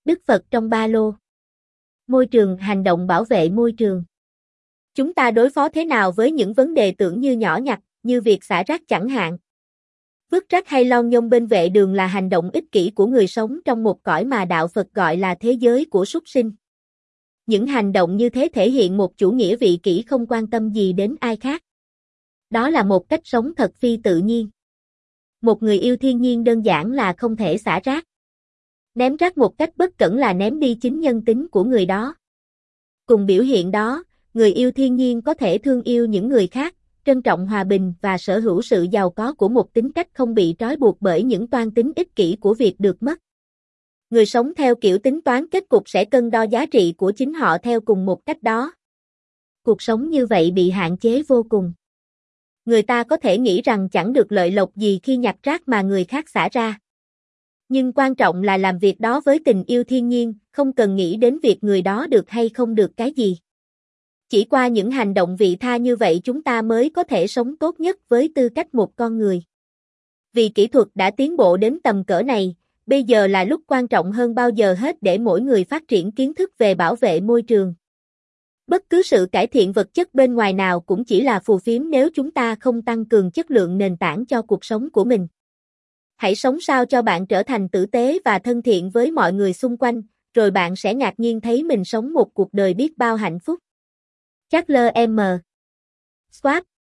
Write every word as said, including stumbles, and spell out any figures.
Đức Phật trong ba lô. Môi trường, hành động bảo vệ môi trường. Chúng ta đối phó thế nào với những vấn đề tưởng như nhỏ nhặt, như việc xả rác chẳng hạn? Vứt rác hay lon nhông bên vệ đường là hành động ích kỷ của người sống trong một cõi mà đạo Phật gọi là thế giới của súc sinh. Những hành động như thế thể hiện một chủ nghĩa vị kỷ không quan tâm gì đến ai khác. Đó là một cách sống thật phi tự nhiên. Một người yêu thiên nhiên đơn giản là không thể xả rác. Ném rác một cách bất cẩn là ném đi chính nhân tính của người đó. Cùng biểu hiện đó, người yêu thiên nhiên có thể thương yêu những người khác, trân trọng hòa bình và sở hữu sự giàu có của một tính cách không bị trói buộc bởi những toan tính ích kỷ của việc được mất. Người sống theo kiểu tính toán kết cục sẽ cân đo giá trị của chính họ theo cùng một cách đó. Cuộc sống như vậy bị hạn chế vô cùng. Người ta có thể nghĩ rằng chẳng được lợi lộc gì khi nhặt rác mà người khác xả ra. Nhưng quan trọng là làm việc đó với tình yêu thiên nhiên, không cần nghĩ đến việc người đó được hay không được cái gì. Chỉ qua những hành động vị tha như vậy chúng ta mới có thể sống tốt nhất với tư cách một con người. Vì kỹ thuật đã tiến bộ đến tầm cỡ này, bây giờ là lúc quan trọng hơn bao giờ hết để mỗi người phát triển kiến thức về bảo vệ môi trường. Bất cứ sự cải thiện vật chất bên ngoài nào cũng chỉ là phù phiếm nếu chúng ta không tăng cường chất lượng nền tảng cho cuộc sống của mình. Hãy sống sao cho bạn trở thành tử tế và thân thiện với mọi người xung quanh, rồi bạn sẽ ngạc nhiên thấy mình sống một cuộc đời biết bao hạnh phúc. Charles M. Schwab